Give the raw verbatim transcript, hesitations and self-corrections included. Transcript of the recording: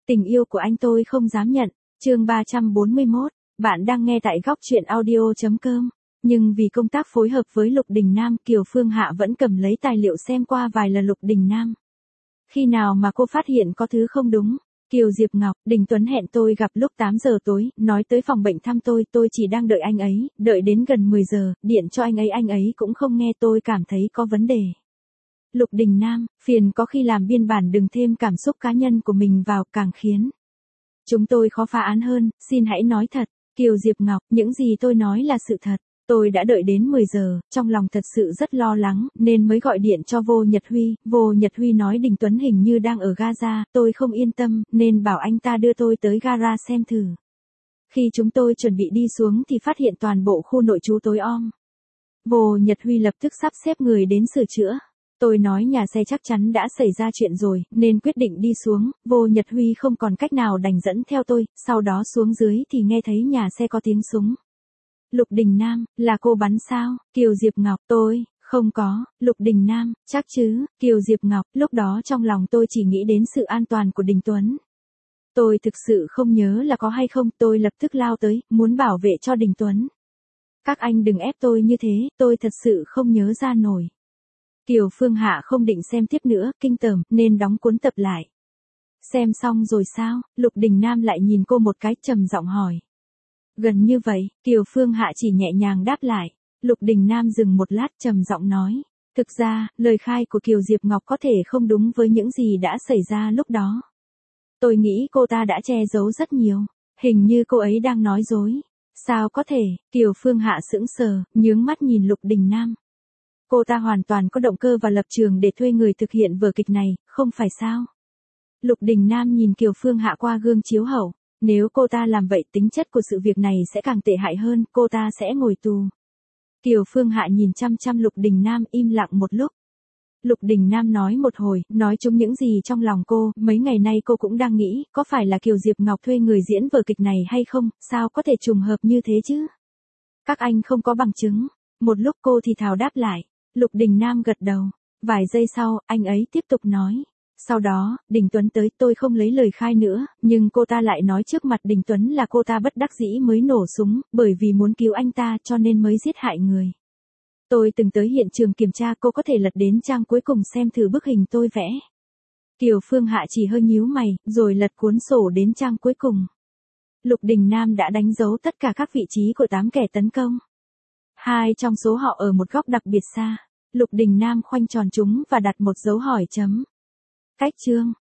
Tình yêu của anh tôi không dám nhận. Chương ba trăm bốn mươi mốt. Bạn đang nghe tại góc truyện audio chấm com. Nhưng vì công tác phối hợp với Lục Đình Nam, Kiều Phương Hạ vẫn cầm lấy tài liệu xem qua vài lần Lục Đình Nam. Khi nào mà cô phát hiện có thứ không đúng? Kiều Diệp Ngọc, Đình Tuấn hẹn tôi gặp lúc tám giờ tối, nói tới phòng bệnh thăm tôi, tôi chỉ đang đợi anh ấy, đợi đến gần mười giờ, điện cho anh ấy anh ấy cũng không nghe, tôi cảm thấy có vấn đề. Lục Đình Nam, phiền có khi làm biên bản đừng thêm cảm xúc cá nhân của mình vào, càng khiến chúng tôi khó phá án hơn, xin hãy nói thật. Kiều Diệp Ngọc, những gì tôi nói là sự thật. Tôi đã đợi đến mười giờ, trong lòng thật sự rất lo lắng, nên mới gọi điện cho Vô Nhật Huy. Vô Nhật Huy nói Đình Tuấn hình như đang ở Gaza, tôi không yên tâm, nên bảo anh ta đưa tôi tới gara xem thử. Khi chúng tôi chuẩn bị đi xuống thì phát hiện toàn bộ khu nội trú tối om. Vô Nhật Huy lập tức sắp xếp người đến sửa chữa. Tôi nói nhà xe chắc chắn đã xảy ra chuyện rồi, nên quyết định đi xuống. Vô Nhật Huy không còn cách nào đành dẫn theo tôi, sau đó xuống dưới thì nghe thấy nhà xe có tiếng súng. Lục Đình Nam, là cô bắn sao? Kiều Diệp Ngọc, tôi, không có. Lục Đình Nam, chắc chứ? Kiều Diệp Ngọc, lúc đó trong lòng tôi chỉ nghĩ đến sự an toàn của Đình Tuấn. Tôi thực sự không nhớ là có hay không, tôi lập tức lao tới, muốn bảo vệ cho Đình Tuấn. Các anh đừng ép tôi như thế, tôi thật sự không nhớ ra nổi. Kiều Phương Hạ không định xem tiếp nữa, kinh tởm, nên đóng cuốn tập lại. Xem xong rồi sao? Lục Đình Nam lại nhìn cô một cái, trầm giọng hỏi. Gần như vậy, Kiều Phương Hạ chỉ nhẹ nhàng đáp lại. Lục Đình Nam dừng một lát, trầm giọng nói. Thực ra, lời khai của Kiều Diệp Ngọc có thể không đúng với những gì đã xảy ra lúc đó. Tôi nghĩ cô ta đã che giấu rất nhiều. Hình như cô ấy đang nói dối. Sao có thể? Kiều Phương Hạ sững sờ, nhướng mắt nhìn Lục Đình Nam. Cô ta hoàn toàn có động cơ và lập trường để thuê người thực hiện vở kịch này, không phải sao? Lục Đình Nam nhìn Kiều Phương Hạ qua gương chiếu hậu. Nếu cô ta làm vậy, tính chất của sự việc này sẽ càng tệ hại hơn, cô ta sẽ ngồi tù. Kiều Phương Hạ nhìn chăm chăm Lục Đình Nam, im lặng một lúc. Lục Đình Nam nói một hồi, nói chung những gì trong lòng cô, mấy ngày nay cô cũng đang nghĩ, có phải là Kiều Diệp Ngọc thuê người diễn vở kịch này hay không, sao có thể trùng hợp như thế chứ? Các anh không có bằng chứng. Một lúc cô thì thào đáp lại. Lục Đình Nam gật đầu. Vài giây sau, anh ấy tiếp tục nói. Sau đó, Đình Tuấn tới, tôi không lấy lời khai nữa, nhưng cô ta lại nói trước mặt Đình Tuấn là cô ta bất đắc dĩ mới nổ súng, bởi vì muốn cứu anh ta cho nên mới giết hại người. Tôi từng tới hiện trường kiểm tra, cô có thể lật đến trang cuối cùng xem thử bức hình tôi vẽ. Kiều Phương Hạ chỉ hơi nhíu mày, rồi lật cuốn sổ đến trang cuối cùng. Lục Đình Nam đã đánh dấu tất cả các vị trí của tám kẻ tấn công. Hai trong số họ ở một góc đặc biệt xa. Lục Đình Nam khoanh tròn chúng và đặt một dấu hỏi chấm. Cách chương.